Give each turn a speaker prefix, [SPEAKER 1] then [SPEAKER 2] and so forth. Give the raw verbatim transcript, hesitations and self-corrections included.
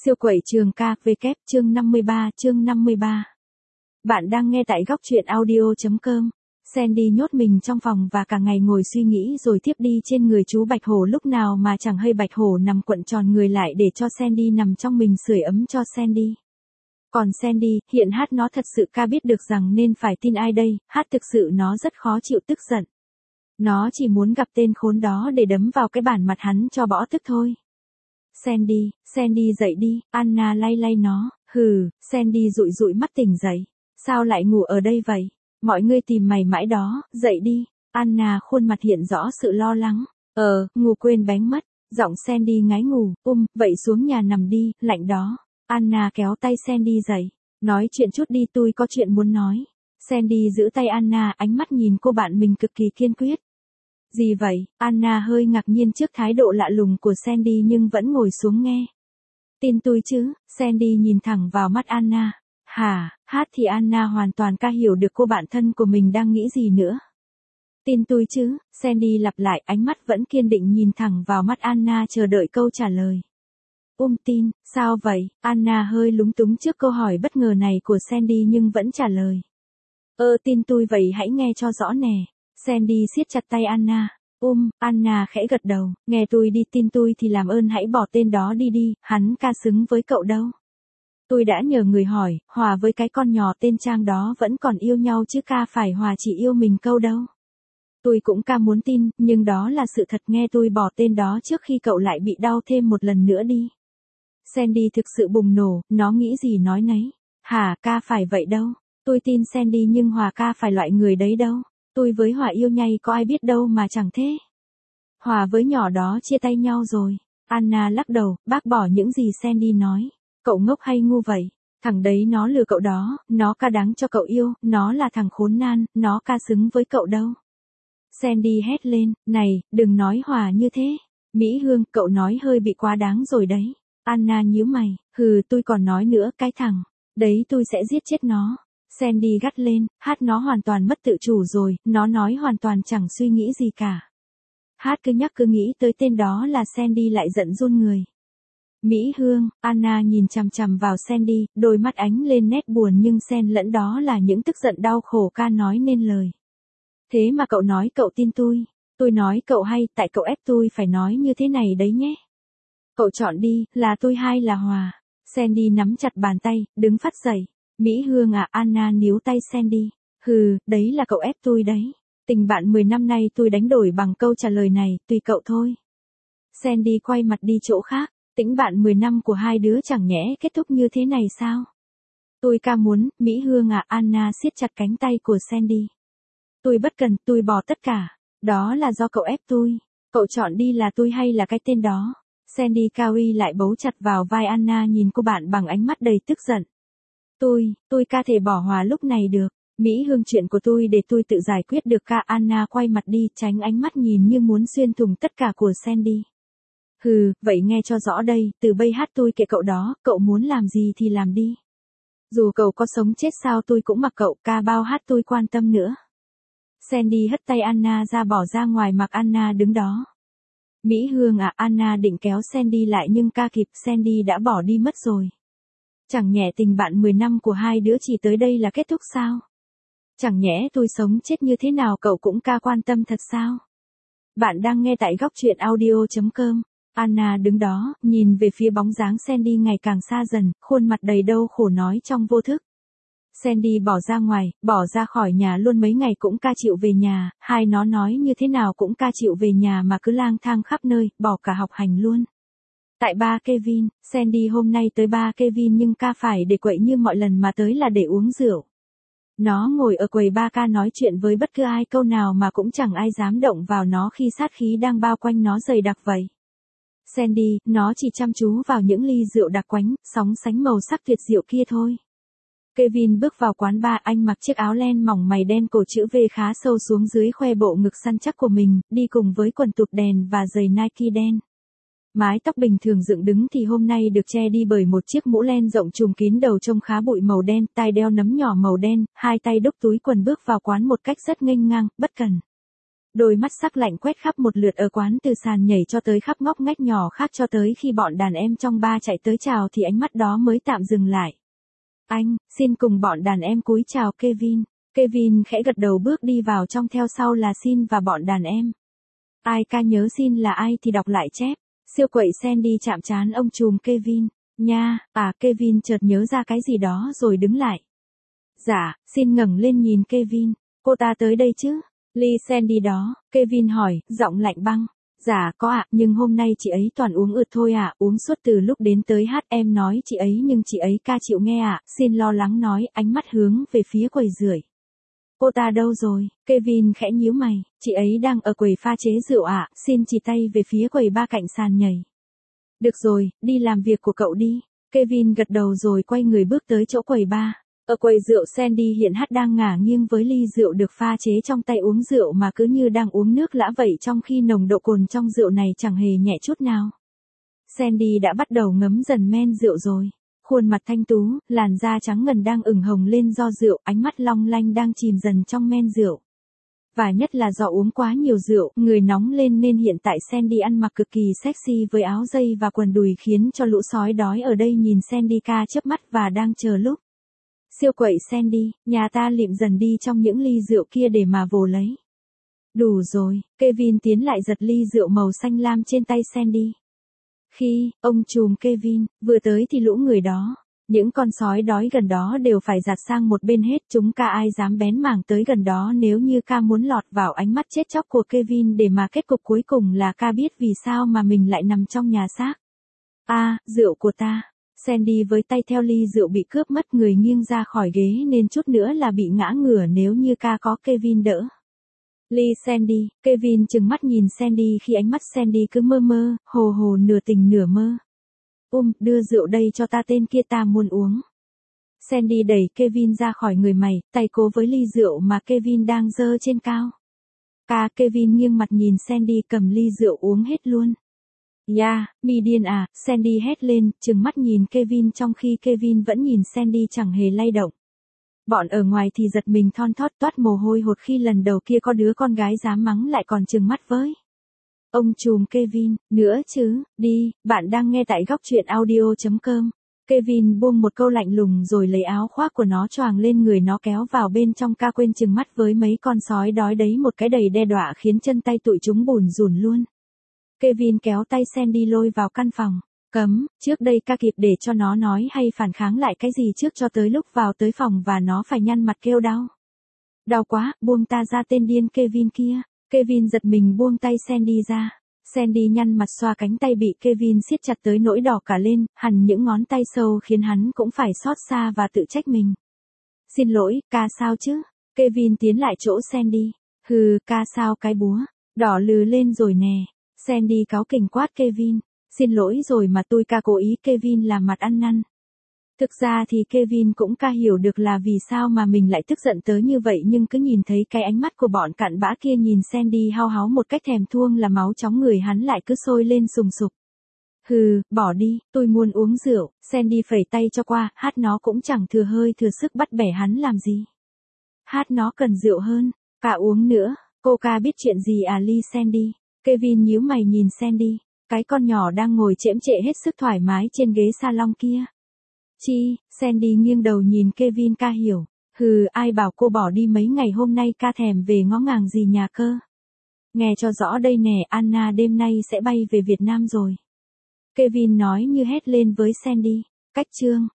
[SPEAKER 1] Siêu quẩy trường ca vê kép chương năm mươi ba chương năm mươi ba. Bạn đang nghe tại góc truyện audio.com. Sandy nhốt mình trong phòng và cả ngày ngồi suy nghĩ rồi tiếp đi trên người chú Bạch Hổ lúc nào mà chẳng hay Bạch Hổ nằm cuộn tròn người lại để cho Sandy nằm trong mình sưởi ấm cho Sandy. Còn Sandy, hiện hát nó thật sự ca biết được rằng nên phải tin ai đây, hát thực sự nó rất khó chịu tức giận. Nó chỉ muốn gặp tên khốn đó để đấm vào cái bản mặt hắn cho bỏ tức thôi. Sandy, Sandy dậy đi, Anna lay lay nó, hừ, Sandy dụi dụi mắt tỉnh dậy. Sao lại ngủ ở đây vậy? Mọi người tìm mày mãi đó, dậy đi. Anna khuôn mặt hiện rõ sự lo lắng. Ờ, ngủ quên bánh mất. Giọng Sandy ngái ngủ, um, vậy xuống nhà nằm đi, lạnh đó. Anna kéo tay Sandy dậy. Nói chuyện chút đi, tôi có chuyện muốn nói. Sandy giữ tay Anna, ánh mắt nhìn cô bạn mình cực kỳ kiên quyết. Gì vậy? Anna hơi ngạc nhiên trước thái độ lạ lùng của Sandy nhưng vẫn ngồi xuống nghe. Tin tôi chứ? Sandy nhìn thẳng vào mắt Anna. Hả? Hát thì Anna hoàn toàn ca hiểu được cô bạn thân của mình đang nghĩ gì nữa. Tin tôi chứ? Sandy lặp lại, ánh mắt vẫn kiên định nhìn thẳng vào mắt Anna chờ đợi câu trả lời. Um tin, sao vậy? Anna hơi lúng túng trước câu hỏi bất ngờ này của Sandy nhưng vẫn trả lời. Ơ tin tôi vậy hãy nghe cho rõ nè. Sandy siết chặt tay Anna. Um, Anna khẽ gật đầu, nghe tôi đi, tin tôi thì làm ơn hãy bỏ tên đó đi đi, hắn ca xứng với cậu đâu. Tôi đã nhờ người hỏi, Hòa với cái con nhỏ tên Trang đó vẫn còn yêu nhau chứ ca phải Hòa chỉ yêu mình câu đâu. Tôi cũng ca muốn tin, nhưng đó là sự thật, nghe tôi bỏ tên đó trước khi cậu lại bị đau thêm một lần nữa đi. Sandy thực sự bùng nổ, nó nghĩ gì nói nấy. Hả, ca phải vậy đâu. Tôi tin Sandy nhưng Hòa ca phải loại người đấy đâu. Tôi với Hòa yêu nhau có ai biết đâu mà chẳng thế. Hòa với nhỏ đó chia tay nhau rồi. Anna lắc đầu, bác bỏ những gì Sandy nói. Cậu ngốc hay ngu vậy? Thằng đấy nó lừa cậu đó, nó ca đáng cho cậu yêu, nó là thằng khốn nan, nó ca xứng với cậu đâu. Sandy hét lên, này, đừng nói Hòa như thế. Mỹ Hương, cậu nói hơi bị quá đáng rồi đấy. Anna nhíu mày, hừ, tôi còn nói nữa, cái thằng đấy tôi sẽ giết chết nó. Sandy gắt lên, hát nó hoàn toàn mất tự chủ rồi, nó nói hoàn toàn chẳng suy nghĩ gì cả. Hát cứ nhắc cứ nghĩ tới tên đó là Sandy lại giận run người. Mỹ Hương, Anna nhìn chằm chằm vào Sandy, đôi mắt ánh lên nét buồn nhưng xen lẫn đó là những tức giận đau khổ ca nói nên lời. Thế mà cậu nói cậu tin tôi, tôi nói cậu hay, tại cậu ép tôi phải nói như thế này đấy nhé. Cậu chọn đi, là tôi hay là Hòa. Sandy nắm chặt bàn tay, đứng phắt dậy. Mỹ Hương à, Anna níu tay Sandy. Hừ, đấy là cậu ép tôi đấy. Tình bạn mười năm nay tôi đánh đổi bằng câu trả lời này, tùy cậu thôi. Sandy quay mặt đi chỗ khác, tình bạn mười năm của hai đứa chẳng nhẽ kết thúc như thế này sao? Tôi ca muốn, Mỹ Hương à, Anna siết chặt cánh tay của Sandy. Tôi bất cần, tôi bỏ tất cả. Đó là do cậu ép tôi. Cậu chọn đi, là tôi hay là cái tên đó. Sandy Cowie lại bấu chặt vào vai Anna nhìn cô bạn bằng ánh mắt đầy tức giận. Tôi, tôi ca thể bỏ Hòa lúc này được. Mỹ Hương, chuyện của tôi để tôi tự giải quyết được ca. Anna quay mặt đi, tránh ánh mắt nhìn như muốn xuyên thủng tất cả của Sandy. Hừ, vậy nghe cho rõ đây, từ bây hát tôi kệ cậu đó, cậu muốn làm gì thì làm đi. Dù cậu có sống chết sao tôi cũng mặc cậu, ca bao hát tôi quan tâm nữa. Sandy hất tay Anna ra bỏ ra ngoài mặc Anna đứng đó. Mỹ Hương à, Anna định kéo Sandy lại nhưng ca kịp, Sandy đã bỏ đi mất rồi. Chẳng nhẽ tình bạn mười năm của hai đứa chỉ tới đây là kết thúc sao? Chẳng nhẽ tôi sống chết như thế nào cậu cũng ca quan tâm thật sao? Bạn đang nghe tại góc truyện audio.com. Anna đứng đó, nhìn về phía bóng dáng Sandy ngày càng xa dần, khuôn mặt đầy đau khổ nói trong vô thức. Sandy bỏ ra ngoài, bỏ ra khỏi nhà luôn, mấy ngày cũng ca chịu về nhà, hai nó nói như thế nào cũng ca chịu về nhà mà cứ lang thang khắp nơi, bỏ cả học hành luôn. Tại ba Kevin, Sandy hôm nay tới ba Kevin nhưng ca phải để quậy như mọi lần mà tới là để uống rượu. Nó ngồi ở quầy ba ca nói chuyện với bất cứ ai câu nào mà cũng chẳng ai dám động vào nó khi sát khí đang bao quanh nó dày đặc vậy. Sandy, nó chỉ chăm chú vào những ly rượu đặc quánh, sóng sánh màu sắc tuyệt diệu kia thôi. Kevin bước vào quán bar, anh mặc chiếc áo len mỏng mày đen cổ chữ V khá sâu xuống dưới khoe bộ ngực săn chắc của mình, đi cùng với quần tụt đèn và giày Nike đen. Mái tóc bình thường dựng đứng thì hôm nay được che đi bởi một chiếc mũ len rộng trùm kín đầu trông khá bụi màu đen, tai đeo nấm nhỏ màu đen, hai tay đúc túi quần bước vào quán một cách rất nghênh ngang, bất cần. Đôi mắt sắc lạnh quét khắp một lượt ở quán từ sàn nhảy cho tới khắp ngóc ngách nhỏ khác cho tới khi bọn đàn em trong ba chạy tới chào thì ánh mắt đó mới tạm dừng lại. Anh, xin cùng bọn đàn em cúi chào Kevin. Kevin khẽ gật đầu bước đi vào trong theo sau là Sin và bọn đàn em. Ai ca nhớ Sin là ai thì đọc lại chép. Siêu quậy Sandy chạm trán ông trùm Kevin. Nha, à Kevin chợt nhớ ra cái gì đó rồi đứng lại. Dạ, Sin ngẩng lên nhìn Kevin. Cô ta tới đây chứ? Lee Sandy đó, Kevin hỏi, giọng lạnh băng. Dạ có ạ, nhưng hôm nay chị ấy toàn uống ượt thôi ạ, uống suốt từ lúc đến tới hát em nói chị ấy nhưng chị ấy ca chịu nghe ạ, Sin lo lắng nói, ánh mắt hướng về phía quầy rưởi. Cô ta đâu rồi? Kevin khẽ nhíu mày, chị ấy đang ở quầy pha chế rượu ạ, Sin chỉ tay về phía quầy ba cạnh sàn nhảy. Được rồi, đi làm việc của cậu đi. Kevin gật đầu rồi quay người bước tới chỗ quầy ba. Ở quầy rượu Sandy hiện hát đang ngả nghiêng với ly rượu được pha chế trong tay uống rượu mà cứ như đang uống nước lã vậy trong khi nồng độ cồn trong rượu này chẳng hề nhẹ chút nào. Sandy đã bắt đầu ngấm dần men rượu rồi. Khuôn mặt thanh tú, làn da trắng ngần đang ửng hồng lên do rượu, ánh mắt long lanh đang chìm dần trong men rượu. Và nhất là do uống quá nhiều rượu, người nóng lên nên hiện tại Sandy ăn mặc cực kỳ sexy với áo dây và quần đùi khiến cho lũ sói đói ở đây nhìn Sandy ca chớp mắt và đang chờ lúc. Siêu quậy Sandy, nhà ta liệm dần đi trong những ly rượu kia để mà vồ lấy. Đủ rồi, Kevin tiến lại giật ly rượu màu xanh lam trên tay Sandy. Khi, ông trùm Kevin, vừa tới thì lũ người đó, những con sói đói gần đó đều phải giạt sang một bên hết, chúng ca ai dám bén mảng tới gần đó nếu như ca muốn lọt vào ánh mắt chết chóc của Kevin để mà kết cục cuối cùng là ca biết vì sao mà mình lại nằm trong nhà xác. À, rượu của ta. Sandy với tay theo ly rượu bị cướp mất người nghiêng ra khỏi ghế nên chút nữa là bị ngã ngửa nếu như ca có Kevin đỡ. Lee Sandy, Kevin trừng mắt nhìn Sandy khi ánh mắt Sandy cứ mơ mơ, hồ hồ nửa tỉnh nửa mơ. Um, đưa rượu đây cho ta tên kia ta muốn uống. Sandy đẩy Kevin ra khỏi người mày, tay cố với ly rượu mà Kevin đang giơ trên cao. Ca Kevin nghiêng mặt nhìn Sandy cầm ly rượu uống hết luôn. Yeah, mi điên à, Sandy hét lên, trừng mắt nhìn Kevin trong khi Kevin vẫn nhìn Sandy chẳng hề lay động. Bọn ở ngoài thì giật mình thon thót toát mồ hôi hột khi lần đầu kia có đứa con gái dám mắng lại còn trừng mắt với. Ông trùm Kevin, nữa chứ, đi, bạn đang nghe tại góc truyện audio chấm com. Kevin buông một câu lạnh lùng rồi lấy áo khoác của nó choàng lên người nó kéo vào bên trong ca quên trừng mắt với mấy con sói đói đấy một cái đầy đe dọa khiến chân tay tụi chúng bùn rùn luôn. Kevin kéo tay Sandy lôi vào căn phòng. Cấm, trước đây ca kịp để cho nó nói hay phản kháng lại cái gì trước cho tới lúc vào tới phòng và nó phải nhăn mặt kêu đau. Đau quá, buông ta ra tên điên Kevin kia. Kevin giật mình buông tay Sandy ra. Sandy nhăn mặt xoa cánh tay bị Kevin siết chặt tới nỗi đỏ cả lên, hằn những ngón tay sâu khiến hắn cũng phải xót xa và tự trách mình. Xin lỗi, ca sao chứ? Kevin tiến lại chỗ Sandy. Hừ, ca sao cái búa, đỏ lừ lên rồi nè. Sandy cáu kỉnh quát Kevin. Xin lỗi rồi mà tôi ca cố ý. Kevin làm mặt ăn năn. Thực ra thì Kevin cũng ca hiểu được là vì sao mà mình lại tức giận tới như vậy nhưng cứ nhìn thấy cái ánh mắt của bọn cặn bã kia nhìn Sandy hao háo một cách thèm thuông là máu chóng người hắn lại cứ sôi lên sùng sục. Hừ, bỏ đi, tôi muốn uống rượu. Sandy phẩy tay cho qua, hát nó cũng chẳng thừa hơi thừa sức bắt bẻ hắn làm gì. Hát nó cần rượu hơn, cả uống nữa, cô ca biết chuyện gì à Lee Sandy. Kevin nhíu mày nhìn Sandy, cái con nhỏ đang ngồi chễm chệ hết sức thoải mái trên ghế salon kia. Chi, Sandy nghiêng đầu nhìn Kevin ca hiểu. Hừ, ai bảo cô bỏ đi mấy ngày hôm nay ca thèm về ngó ngàng gì nhà cơ. Nghe cho rõ đây nè, Anna đêm nay sẽ bay về Việt Nam rồi. Kevin nói như hét lên với Sandy. Cách chương.